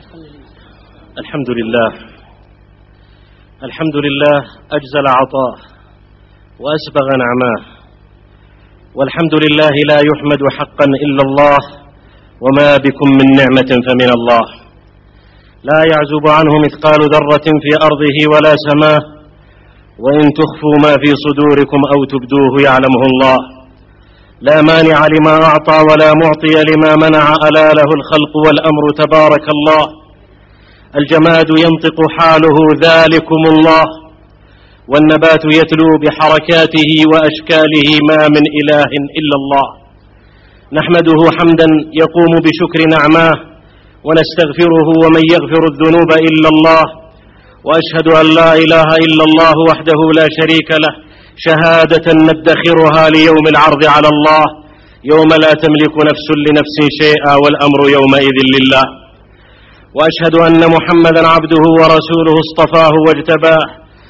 الحمد لله أجزل عطاه وأسبغ نعماه، والحمد لله لا يحمد حقا إلا الله، وما بكم من نعمة فمن الله، لا يعزب عنه مثقال ذرة في أرضه ولا سماه، وإن تخفوا ما في صدوركم أو تبدوه يعلمه الله، لا مانع لما أعطى ولا معطي لما منع، ألا له الخلق والأمر تبارك الله، الجماد ينطق حاله ذلكم الله، والنبات يتلو بحركاته وأشكاله ما من إله إلا الله، نحمده حمدا يقوم بشكر نعماه، ونستغفره ومن يغفر الذنوب إلا الله، وأشهد أن لا إله إلا الله وحده لا شريك له، شهادة ندخرها ليوم العرض على الله، يوم لا تملك نفس لنفس شيئا والأمر يومئذ لله، وأشهد أن محمدا عبده ورسوله اصطفاه واجتباه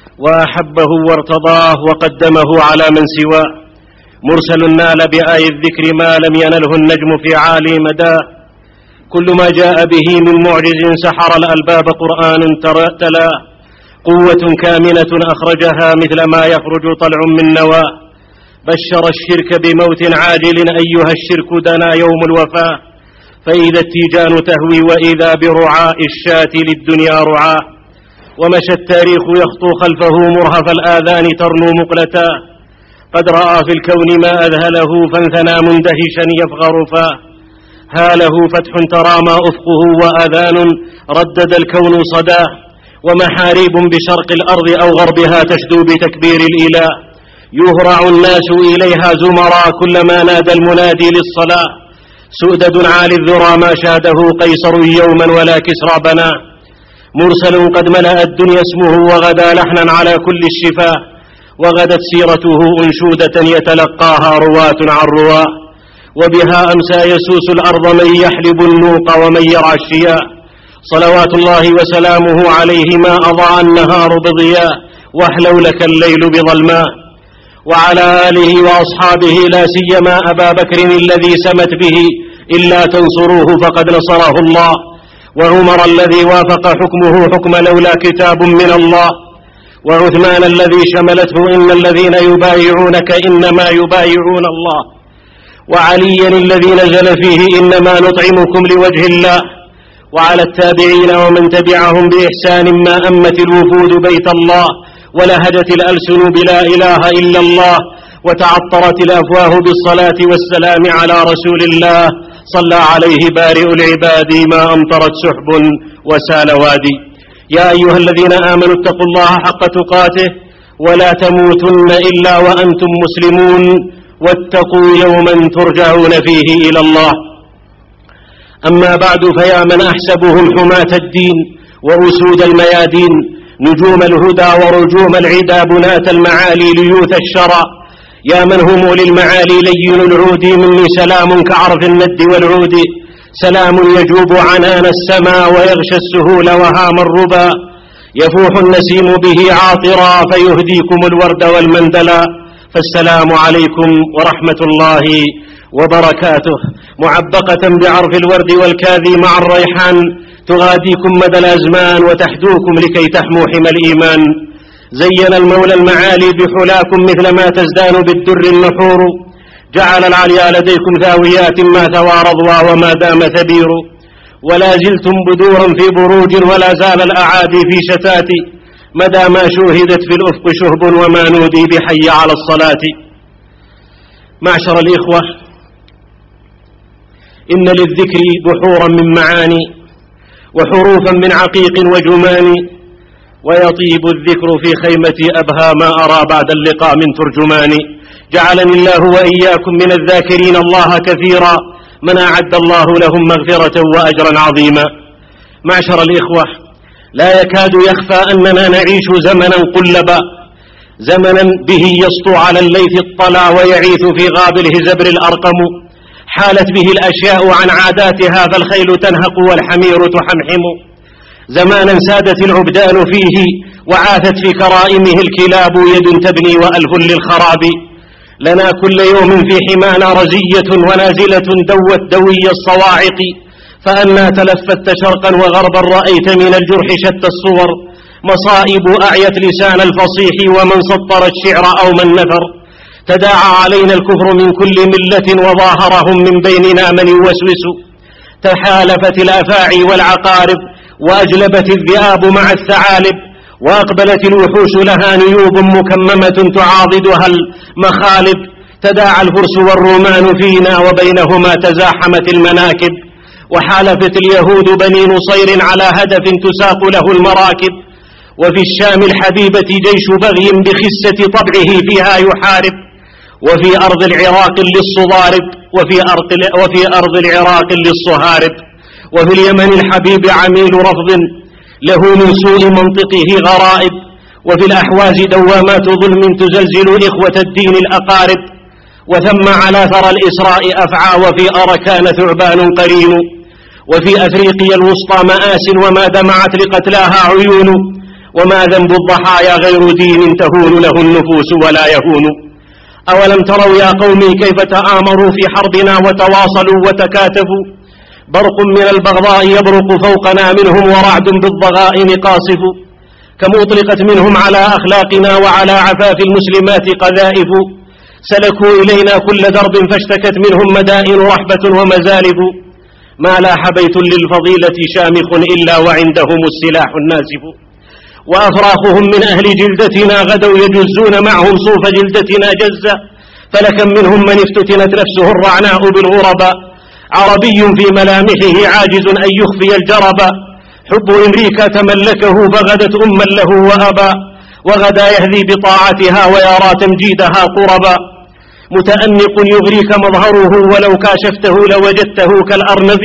وأحبه وارتضاه وقدمه على من سواه، مرسل نال بآي الذكر ما لم ينله النجم في عالي مداه، كل ما جاء به من معجز سحر الألباب قرآن تلاه، قوة كامنة أخرجها مثل ما يخرج طلع من نواه، بشر الشرك بموت عاجل أيها الشرك دنا يوم الوفاة، فإذا التيجان تهوي وإذا برعاء الشاة للدنيا رعاه، ومشى التاريخ يخطو خلفه مرهف الآذان ترنو مقلتا، قد رأى في الكون ما أذهله فانثنى مندهشا يفغر فاه، هاله فتح ترى ما أفقه وأذان ردد الكون صداه، ومحاريب بشرق الأرض أو غربها تشدو بتكبير الإله، يهرع الناس إليها زمرا كلما نادى المنادي للصلاة، سؤدد عالي الذرى ما شاده قيصر يوما ولا كسرى بناه، مرسل قد ملأ الدنيا اسمه وغدا لحنا على كل الشفاه، وغدت سيرته أنشودة يتلقاها رواة عن رواه، وبها أمسى يسوس الأرض من يحلب النوق ومن يرعى الشياء، صلوات الله وسلامه عليه ما أضاء النهار بضياء واحلو لك الليل بظلماء، وعلى آله وأصحابه لا سيما أبا بكر الذي سمت به إلا تنصروه فقد نصره الله، وعمر الذي وافق حكمه حكم لولا كتاب من الله، وعثمان الذي شملته إن الذين يبايعونك إنما يبايعون الله، وعليا الذي نزل فيه إنما نطعمكم لوجه الله، وعلى التابعين ومن تبعهم بإحسان ما أمت الوفود بيت الله، ولهجت الألسن بلا إله إلا الله، وتعطرت الأفواه بالصلاة والسلام على رسول الله، صلى عليه بارئ العباد ما أمطرت سحب وسال وادي، يا أيها الذين آمنوا اتقوا الله حق تقاته ولا تموتن إلا وأنتم مسلمون، واتقوا يوما ترجعون فيه إلى الله، أما بعد فيا من أحسبهم حماة الدين وأسود الميادين، نجوم الهدى ورجوم العدا بناة المعالي ليوث الشرى، يا من هم للمعالي لين العود مني سلام كعرف الند والعود، سلام يجوب عنان السماء ويغشى السهول وهام الربا، يفوح النسيم به عاطرا فيهديكم الورد والمندلا، فالسلام عليكم ورحمة الله وبركاته، معبقة بعرف الورد والكاذي مع الريحان، تغاديكم مدى الأزمان وتحدوكم لكي تحموا حمى الإيمان، زين المولى المعالي بحلاكم مثل ما تزدان بالدر النحور، جعل العليا لديكم ثاويات ما ثوى رضوى وما دام ثبير، ولا زلتم بدورا في بروج ولا زال الأعادي في شتات، مدى ما شوهدت في الأفق شهب وما نودي بحي على الصلاة. معشر الإخوة، إن للذكر بحورا من معاني وحروفا من عقيق وجمان، ويطيب الذكر في خيمتي أبهى ما أرى بعد اللقاء من ترجمان، جعلني الله وإياكم من الذاكرين الله كثيرا من أعد الله لهم مغفرة وأجرا عظيما. معشر الإخوة، لا يكاد يخفى أننا نعيش زمنا قلبا، زمنا به يسطو على الليث الطلى ويعيث في غاب الهزبر الأرقم، حالت به الأشياء عن عاداتها فالخيل تنهق والحمير تحمحم، زمانا سادت العبدان فيه وعاثت في كرائمه الكلاب، يد تبني وألف للخراب، لنا كل يوم في حمانا رزية ونازلة دوت دوي الصواعق، فأنا تلفت شرقا وغربا رأيت من الجرح شتى الصور، مصائب أعيت لسان الفصيح ومن سطر الشعر أو من نثر. تداعى علينا الكفر من كل ملة وظاهرهم من بيننا من يوسوس. تحالفت الأفاعي والعقارب وأجلبت الذئاب مع الثعالب، وأقبلت الوحوش لها نيوب مكممة تعاضدها المخالب. تداعى الفرس والرومان فينا وبينهما تزاحمت المناكب، وحالفت اليهود بني نصير على هدف تساق له المراكب. وفي الشام الحبيبة جيش بغي بخسة طبعه فيها يحارب، وفي أرض العراق للصضارب وفي أرض العراق للصهارب. وفي اليمن الحبيب عميل رفض له من سوء منطقه غرائب، وفي الأحواز دوامات ظلم تزلزل إخوة الدين الأقارب. وثم على ثرى الإسراء أفعى وفي أركان ثعبان قرين، وفي أفريقيا الوسطى مآس وما دمعت لقتلاها عيون. وما ذنب الضحايا غير دين تهون له النفوس ولا يهون. أولم تروا يا قومي كيف تآمروا في حربنا وتواصلوا وتكاتفوا؟ برق من البغضاء يبرق فوقنا منهم ورعد بالضغائن قاصف. كم أطلقت منهم على أخلاقنا وعلى عفاف المسلمات قذائف. سلكوا إلينا كل درب فاشتكت منهم مدائن رحبة ومزالف. ما لاح بيت للفضيلة شامخ إلا وعندهم السلاح الناسف. وأفراخهم من أهل جلدتنا غدوا يجزون معهم صوف جلدتنا جزا. فلكم منهم من افتتنت نفسه الرعناء بالغرباء، عربي في ملامحه عاجز أن يخفي الجربا. حب أمريكا تملكه فغدت أما له وأبا، وغدا يهذي بطاعتها ويرى تمجيدها قربا. متأنق يغريك مظهره ولو كاشفته لوجدته كالأرنب.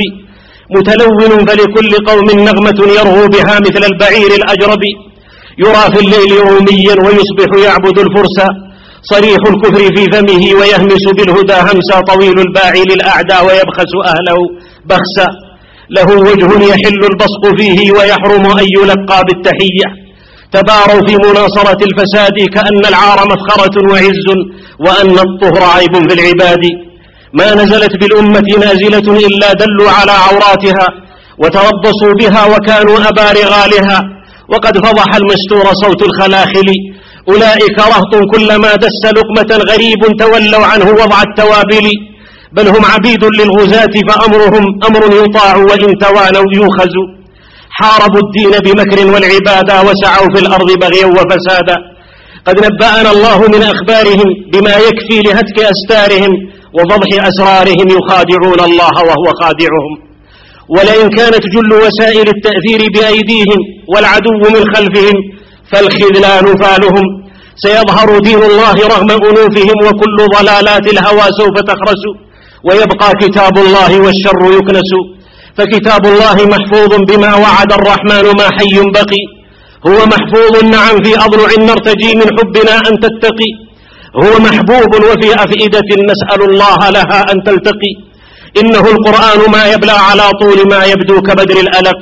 متلون فلكل قوم نغمة يرغو بها مثل البعير الأجرب. يرى في الليل روميا ويصبح يعبد الفرسا، صريح الكفر في فمه ويهمس بالهدى همسا. طويل الباعي للأعداء ويبخس أهله بخسا. له وجه يحل البصق فيه ويحرم أن يلقى بالتحية. تباروا في مناصرة الفساد كأن العار مفخرة وعز، وأن الطهر عيب في العباد. ما نزلت بالأمة نازلة إلا دلوا على عوراتها وتربصوا بها وكانوا أبارغا لها. وقد فضح المستور صوت الخلاخل، أولئك رهط كلما دس لقمة غريب تولوا عنه وضع التوابل. بل هم عبيد للغزاة فأمرهم أمر يطاع وإن توانوا يوخزوا. حاربوا الدين بمكر والعبادة وسعوا في الأرض بغيا وفسادا. قد نبأنا الله من أخبارهم بما يكفي لهتك أستارهم وفضح أسرارهم. يخادعون الله وهو خادعهم. ولئن كانت جل وسائل التأثير بأيديهم والعدو من خلفهم فالخذلان فالهم. سيظهر دين الله رغم أنوفهم وكل ضلالات الهوى سوف تخرس. ويبقى كتاب الله والشر يكنس. فكتاب الله محفوظ بما وعد الرحمن ما حي بقي. هو محفوظ نعم في أضلع نرتجي من حبنا أن تتقي. هو محبوب وفي أفئدة نسأل الله لها أن تلتقي. إنه القرآن ما يبلى على طول ما يبدو كبدر الألق.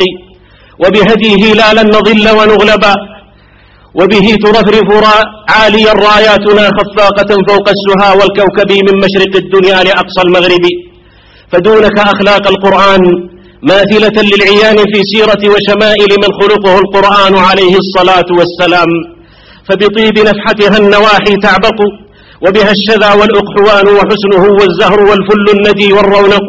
وبهديه لا لن نضل ونغلبا، وبه ترفرف عاليا راياتنا خفاقة فوق السها والكوكب من مشرق الدنيا لأقصى المغرب. فدونك أخلاق القرآن ماثلة للعيان في سيرة وشمائل من خلقه القرآن عليه الصلاة والسلام. فبطيب نفحتها النواحي تعبق، وبها الشذا والأقحوان وحسنه والزهر والفل الندي والرونق.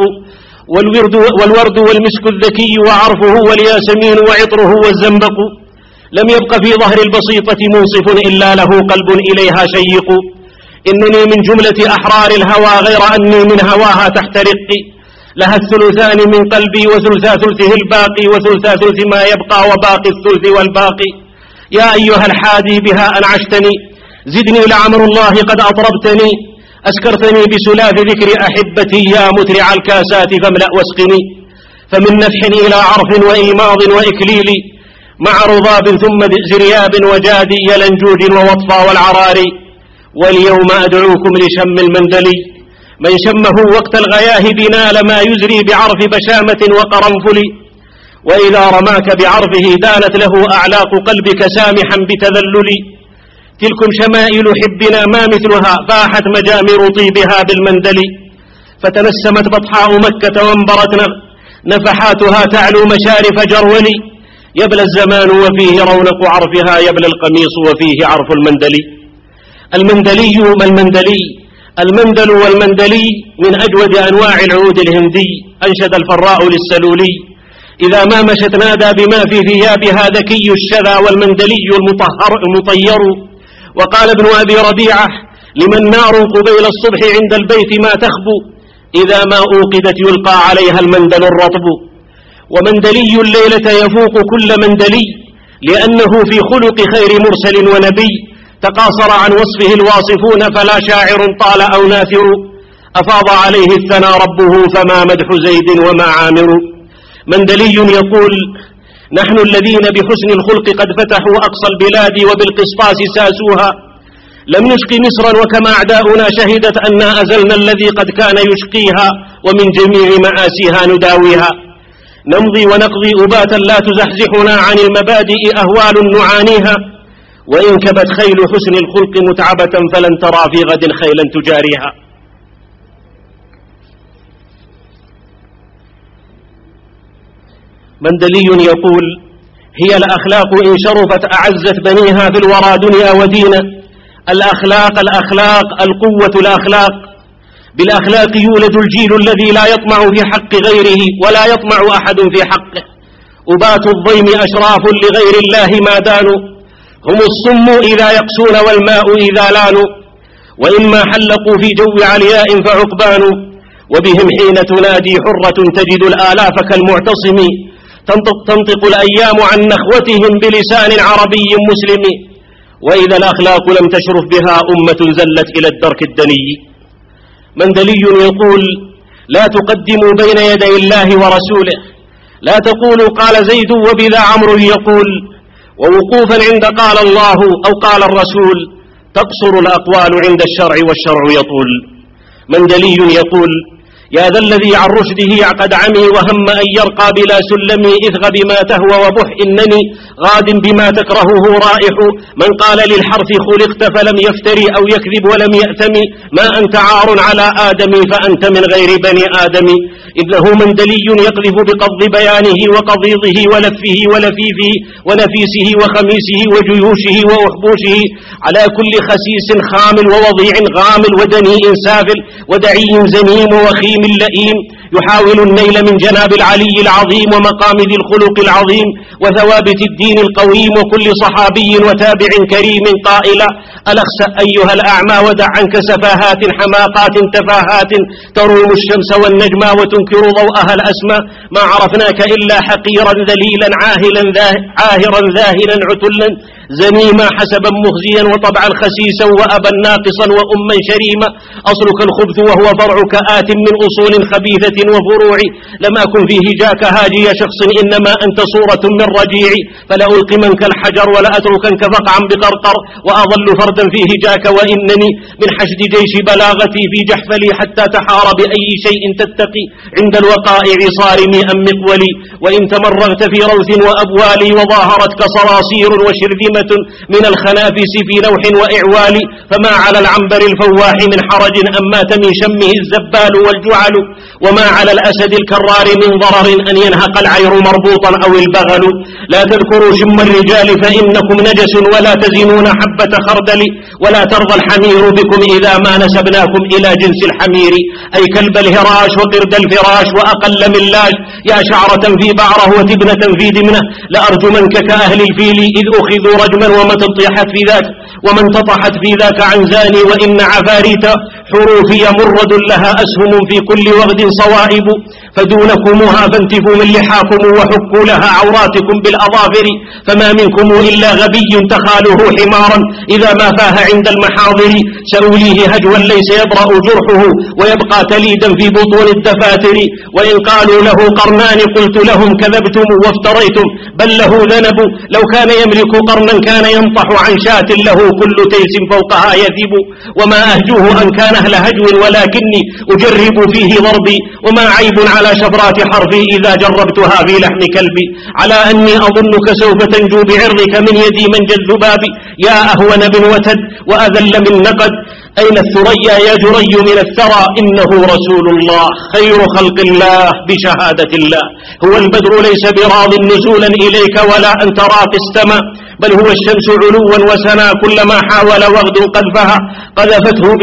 والورد والمسك الذكي وعرفه والياسمين وعطره والزنبق. لم يبق في ظهر البسيطة منصف إلا له قلب إليها شيق. إنني من جملة أحرار الهوى غير أني من هواها تحترق. لها الثلثان من قلبي وثلثا ثلثه الباقي وثلثا ثلث ما يبقى وباقي الثلث والباقي. يا أيها الحادي بها أنعشتني، زدني لعمر الله قد أطربتني. أسكرتني بسلاف ذكر أحبتي يا مترع الكاسات فاملأ واسقني. فمن نفح إلى عرف وإيماض وإكليل مع رضاب ثم زرياب وجادي يلنجود ووطفى والعراري. واليوم أدعوكم لشم المندلي، من شمه وقت الغياهب نال ما يزري بعرف بشامة وقرنفل. وإذا رماك بعرفه دانت له أعلاق قلبك سامحا بتذلل. تلكم شمائل حبنا ما مثلها فاحت مجامر طيبها بالمندل. فتنسمت بطحاء مكة وانبرت نفحاتها تعلو مشارف جرولي، يبلى الزمان وفيه رونق عرفها، يبلى القميص وفيه عرف المندلي. المندلي ما المندلي؟ المندل والمندلي من أجود أنواع العود الهندي. أنشد الفراء للسلولي: إذا ما مشت نادى بما في ثيابها ذكي الشذا والمندلي المطير. وقال ابن أبي ربيعة: لمن نار قبيل الصبح عند البيت ما تخبو، إذا ما أوقدت يلقى عليها المندل الرطب. ومندلي الليلة يفوق كل مندلي، لأنه في خلق خير مرسل ونبي. تقاصر عن وصفه الواصفون، فلا شاعر طال أو ناثر، أفاض عليه الثنى ربه، فما مدح زيد وما عامر. مندلي يقول: نحن الذين بحسن الخلق قد فتحوا أقصى البلاد وبالقسطاس ساسوها، لم نشق مصرا وكما أعداؤنا شهدت أننا أزلنا الذي قد كان يشقيها، ومن جميع مآسيها نداويها. نمضي ونقضي أباتا لا تزحزحنا عن المبادئ أهوال نعانيها، وإن كبت خيل حسن الخلق متعبة فلن ترى في غد خيلا تجاريها. مندلي يقول: هي الأخلاق إن شرفت أعزت بنيها في الورى دنيا ودينا. الأخلاق القوة الأخلاق، بالأخلاق يولد الجيل الذي لا يطمع في حق غيره ولا يطمع أحد في حقه. أبات الضيم أشراف لغير الله ما دانوا، هم الصم إذا يقسون والماء إذا لانوا، وإما حلقوا في جو علياء فعقبان، وبهم حين تنادي حرة تجد الآلاف كالمعتصم. تنطق الأيام عن نخوتهم بلسان عربي مسلم، وإذا الأخلاق لم تشرف بها أمة زلت إلى الدرك الدني. مندلي يقول: لا تقدموا بين يدي الله ورسوله، لا تقولوا قال زيد وبذا عمرو يقول، ووقوفا عند قال الله أو قال الرسول تقصر الأقوال عند الشرع والشرع يطول. مندلي يقول: يا ذا الذي عن رشده قد عمي وهم أن يرقى بلا سلمي، اذغ بما تهوى وبح إنني غاد بما تكرهه رائح. من قال للحرف خلقت فلم يفتري أو يكذب ولم يأثم، ما أنت عار على آدم فأنت من غير بني آدم. إنه مندلي يقذف بقض بيانه وقضيضه ولفه ولفيفه ونفيسه وخميسه وجيوشه وأحبوشه على كل خسيس خامل ووضيع غامل ودنيء سافل ودعي زنيم وخيم اللئيم، يحاول النيل من جناب العلي العظيم ومقام ذي الخلق العظيم وثوابت الدين القويم، وكل صحابي وتابع كريم قائلا: ألخسأ أيها الأعمى ودع عنك سفاهات حماقات تفاهات، تروم الشمس والنجم وتنكر ضوءها الأسمى، ما عرفناك إلا حقيرا ذليلا عاهرا ذاهلا عتلا زنيما، حسبا مخزيا وطبعا خسيسا وأبا ناقصا وأما شريما. أصلك الخبث وهو فرعك آت من أصول خبيثة وفروع، لم أكن فيه جاك هاجي شخص إنما أنت صورة من رجيع، فلألقمنك الحجر ولا أتركنك فقعا بقرقر، وأظل فردا فيه جاك وإنني من حشد جيش بلاغتي في جحفلي، حتى تحار بأي شيء تتقي عند الوقائع صارمي أم مقولي. وإن تمرغت في روث وأبوالي وظاهرتك صراصير وشرذمة من الخنافس في لوح وإعوال، فما على العنبر الفواح من حرج أم مات من شمه الزبال والجعل، وما على الأسد الكرار من ضرر أن ينهق العير مربوطا أو البغل. لا تذكروا شم الرجال فإنكم نجس ولا تزنون حبة خردل، ولا ترضى الحمير بكم إذا ما نسبناكم إلى جنس الحمير، أي كلب الهراش وقرد الفراش وأقل من لاش، يا شعرة في بعره وتبنة في دمنة، لأرجمنك كأهل الفيل إذ أخذوا رجما ومن تطحت في ذاك عن زاني. وإن عفاريت حروفي مرد لها أسهم في كل وغد صوائب، فدونكمها فانتفوا من لحاكم وحكوا لها عوراتكم بالأظافر، فما منكم إلا غبي تخاله حمارا إذا ما فاه عند المحاضر، سأوليه هجوا ليس يبرأ جرحه ويبقى تليدا في بطون الدفاتر. وإن قالوا له قرنان قلت لهم كذبتم وافتريتم بل له ذنب، لو كان يملك قرنا كان ينطح عن شاة له كل تيس فوقها يذب، وما أهجوه أن كان كان أهل هجو ولكني أجرب فيه ضربي، وما عيب على شفرات حرفي إذا جربتها في لحم كلبي، على أني أظنك سوف تنجو بعرضك من يدي منجى الذباب، يا أهون من وتد وأذل من نقد، أين الثريا يا جري من الثرى، إنه رسول الله خير خلق الله بشهادة الله، هو البدر ليس براض نزولا إليك ولا أن ترى في السماء، بل هو الشمس علوا وسنا كلما حاول وغد قذفها قذفته